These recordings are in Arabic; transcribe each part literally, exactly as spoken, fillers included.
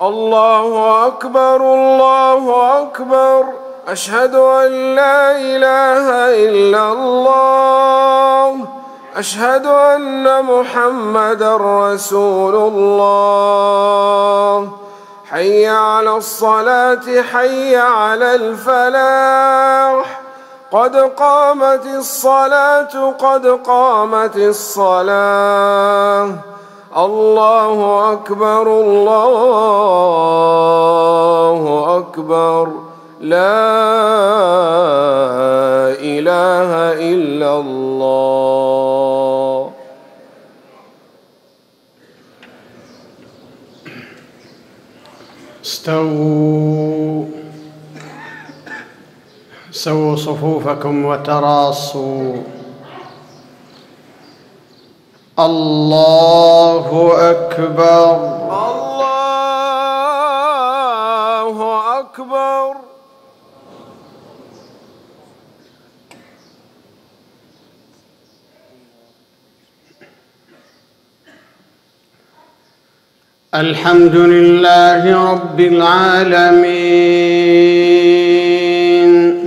الله أكبر الله أكبر أشهد أن لا إله إلا الله أشهد أن محمدًا رسول الله حي على الصلاة حي على الفلاح قد قامت الصلاة قد قامت الصلاة الله أكبر الله أكبر لا إله إلا الله. استووا سووا صفوفكم وتراصوا. الله أكبر الله أكبر. الحمد لله رب العالمين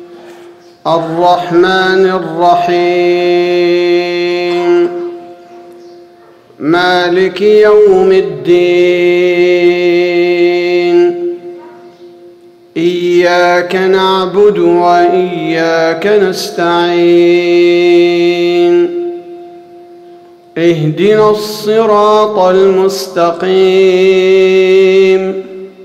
الرحمن الرحيم مالك يوم الدين إياك نعبد وإياك نستعين اهدنا الصراط المستقيم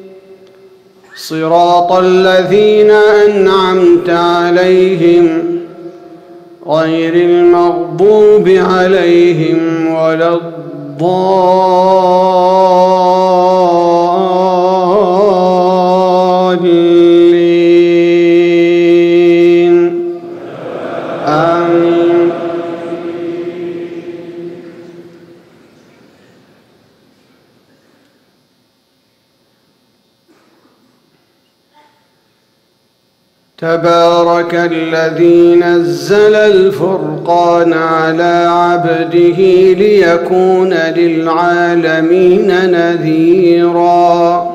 صراط الذين أنعمت عليهم غير المغضوب عليهم ولا الضالين آمين. تبارك الذي نزل الفرقان على عبده ليكون للعالمين نذيرا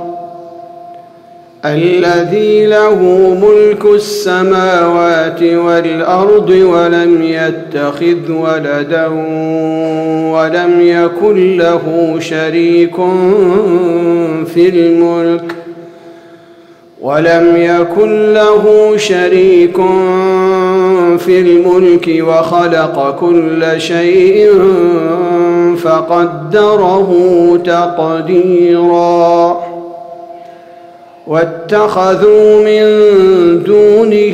الذي له ملك السماوات والأرض ولم يتخذ ولدا ولم يكن له شريك في الملك ولم يكن له شريك في الملك وخلق كل شيء فقدره تقديرا واتخذوا من دونه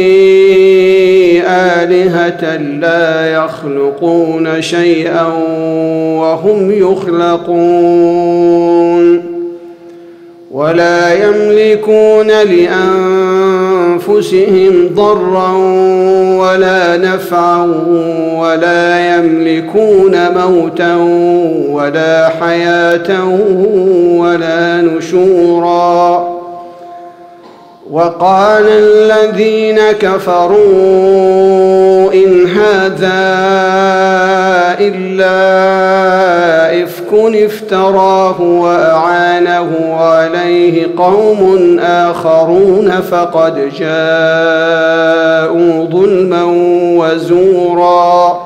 آلهة لا يخلقون شيئا وهم يخلقون ولا يملكون لأنفسهم ضرا ولا نفعا ولا يملكون موتا ولا حياة ولا نشورا وقال الذين كفروا إن هذا إلا إفك افتراه وأعانه عليه قوم آخرون فقد جاءوا ظلما وزورا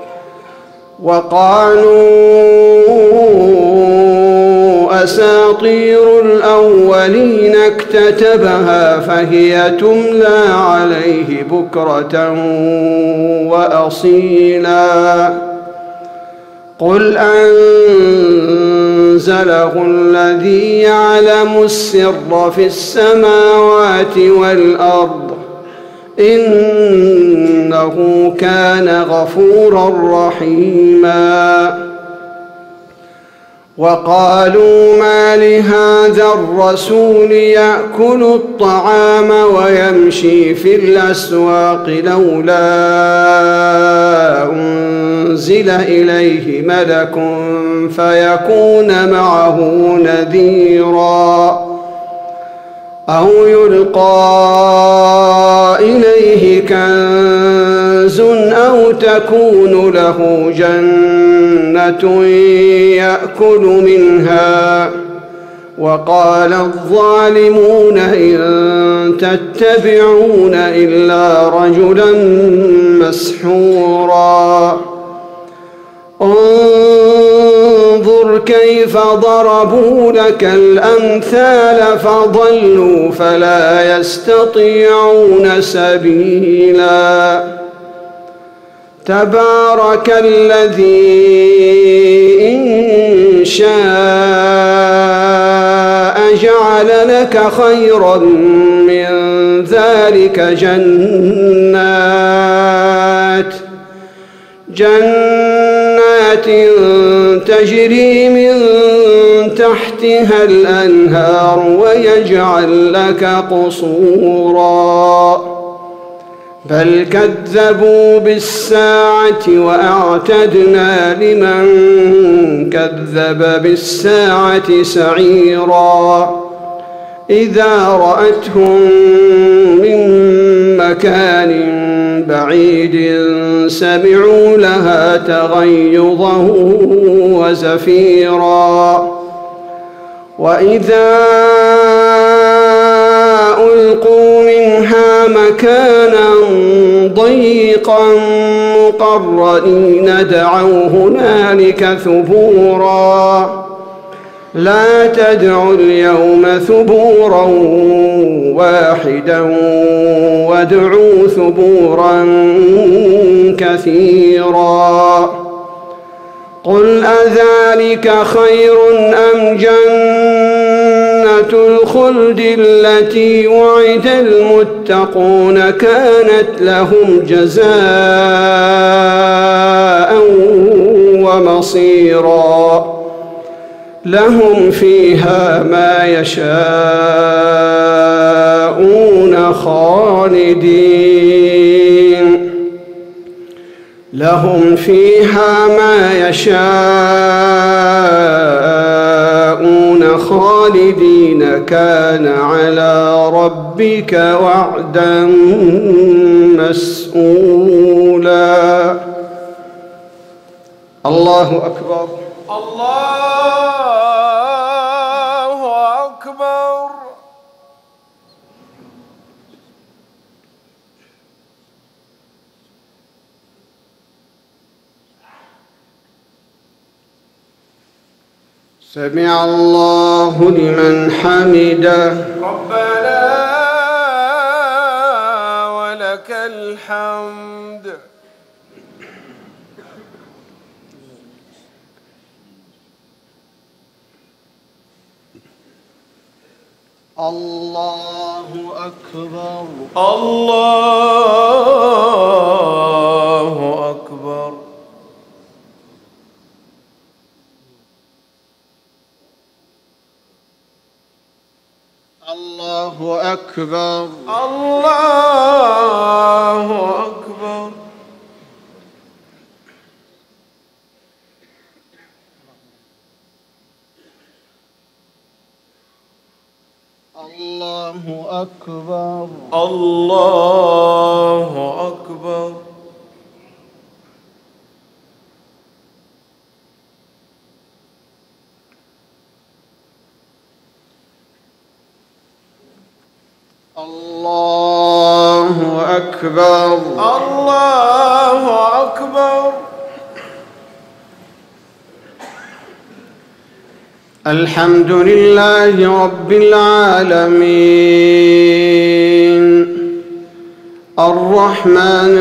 وقالوا أساطير الأولين اكتتبها فهي تملى عليه بكرة وأصيلا قل أنزله الذي يعلم السر في السماوات والأرض إنه كان غفورا رحيما وقالوا ما لهذا الرسول يأكل الطعام ويمشي في الأسواق لولا أنزل إليه ملك فيكون معه نذيرا أو يلقى إليه كنز أو تكون له جنة يأكل منها وقال الظالمون إن تتبعون إلا رجلا مسحورا انظر كيف ضربوا لك الأمثال فضلوا فلا يستطيعون سبيلا تبارك الذي إن شاء جعل لك خيرا من ذلك جنات جنات تجري من تحتها الأنهار ويجعل لك قصورا بل كذبوا بالساعة وأعتدنا لمن كذب بالساعة سعيرا إذا رأتهم من مكان بعيد سمعوا لها تغيظا وزفيرا وإذا ألقوا منها مكانا ضيقا مقرنين دعوا هنالك ثبورا لا تدعوا اليوم ثبورا واحدا وادعوا ثبورا كثيرا قل أذلك خير أم جنة الخلد التي وعد المتقون كانت لهم جزاء ومصيرا لهم فيها ما يشاءون خالدين لهم فيها ما يشاءون خالدين كان على ربك وعدا مسئولا الله أكبر الله أكبر سمع الله لمن حمده ربنا ولك الحمد الله أكبر الله أكبر الله أكبر الله أكبر الله أكبر الله أكبر الله أكبر الله أكبر الحمد لله رب العالمين الرحمن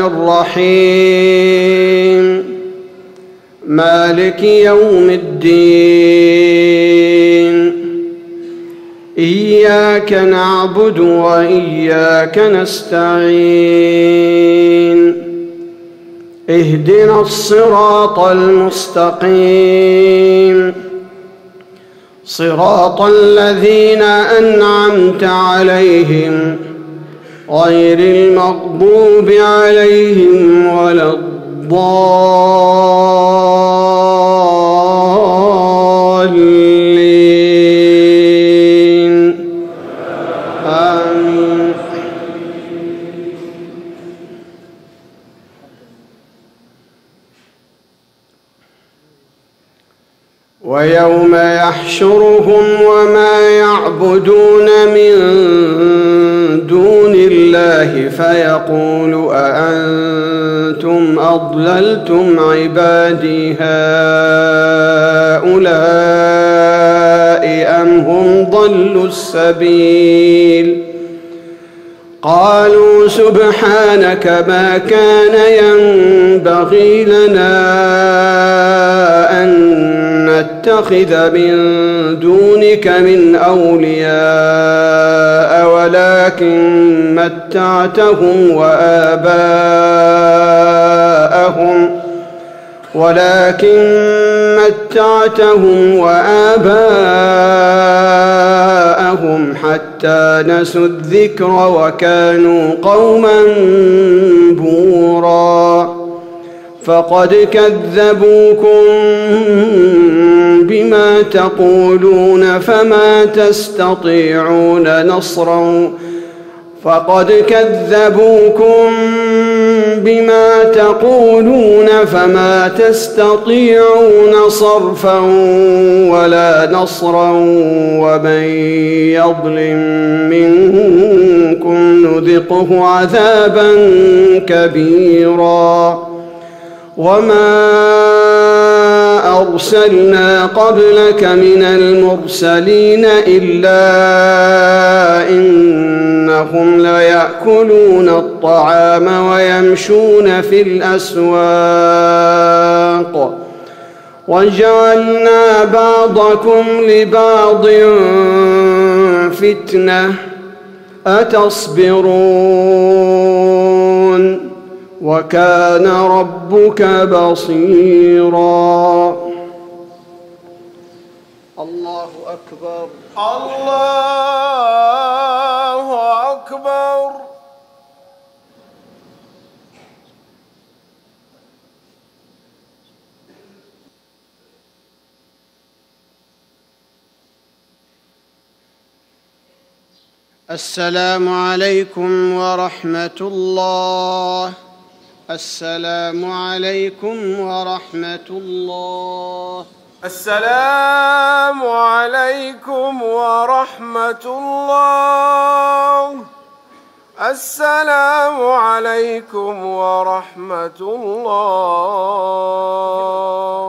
الرحيم مالك يوم الدين إياك نعبد وإياك نستعين اهدنا الصراط المستقيم صراط الذين أنعمت عليهم غير المغضوب عليهم ولا الضالين آمين. ويوم يحشرهم يحشرهم وما يعبدون من دون الله فيقول أأنتم أضللتم عبادي هؤلاء أم هم ضلوا السبيل قالوا سبحانك ما كان ينبغي لنا أن نتخذ من دونك من أولياء ولكن متعتهم وآباءهم ولكن متعتهم وآباءهم حتى نسوا الذكر وكانوا قوما بورا فقد كذبوكم بما تقولون فما تستطيعون نصرا فقد كذبوكم بما تقولون فما تستطيعون صرفا ولا نصرا ومن يظلم منكم نذقه عذابا كبيرا وما أرسلنا قبلك من المرسلين إلا إنهم ليأكلون الطعام ويمشون في الأسواق وجعلنا بعضكم لبعض فتنة أتصبرون وكان ربك بصيرا. الله أكبر. الله أكبر. السلام عليكم ورحمة الله. السلام عليكم ورحمة الله. السلام عليكم ورحمة الله. السلام عليكم ورحمة الله.